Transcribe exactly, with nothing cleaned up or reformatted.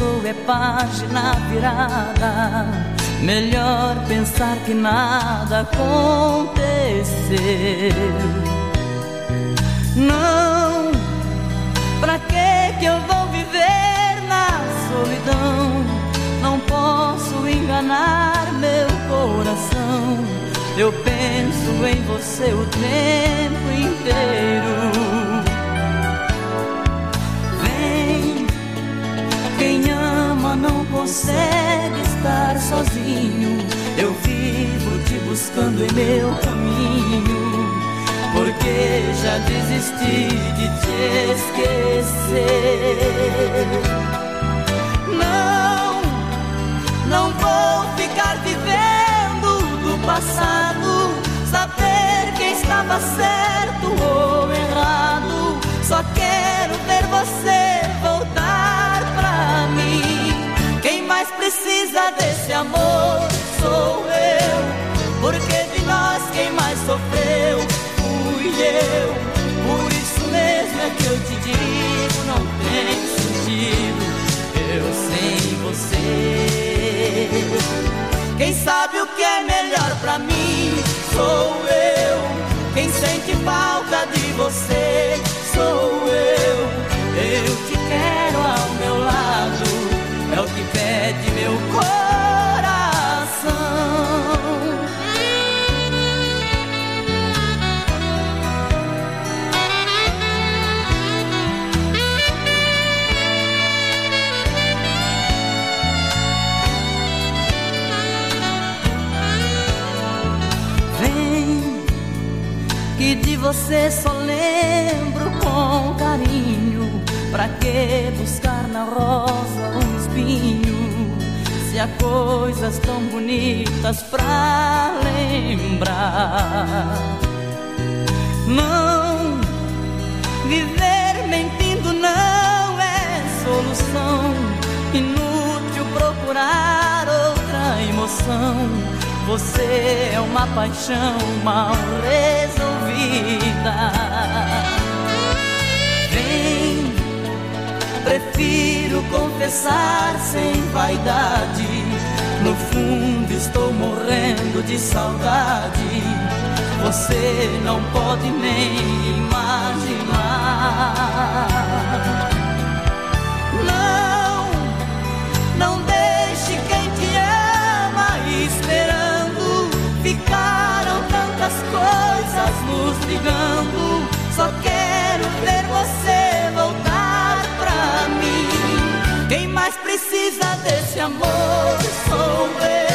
passou é página virada. Melhor pensar que nada aconteceu. Não, pra que que eu vou viver na solidão? Não posso enganar meu coração. Eu penso em você o tempo inteiro. Vem, quem ama não consegue estar sozinho. Eu vivo te buscando em meu caminho, porque já desisti de te esquecer. Não, não vou ficar vivendo do passado, saber quem estava certo ou errado. Só quero ver você voltar pra mim. Quem mais precisa desse amor sou eu, porque de nós quem mais sofreu fui eu. Por isso mesmo é que eu te digo, não tem sentido eu sem você. Quem sabe o que é melhor pra mim sou eu. Quem sente falta de você sou eu. Eu te quero ao meu lado, é o que pede meu coração. Vem, que de você só lembro com carinho. Pra que buscar na rosa um espinho, se há coisas tão bonitas pra lembrar? Não, viver mentindo não é solução. Inútil procurar outra emoção. Você é uma paixão mal resolvida. Vem, prefiro confessar sem vaidade. No fundo estou morrendo de saudade. Você não pode nem imaginar. Não, não deixe quem te ama esperando. Ficaram tantas coisas nos ligando. Só quero ver você voltar pra mim. Quem mais precisa desse amor sou eu.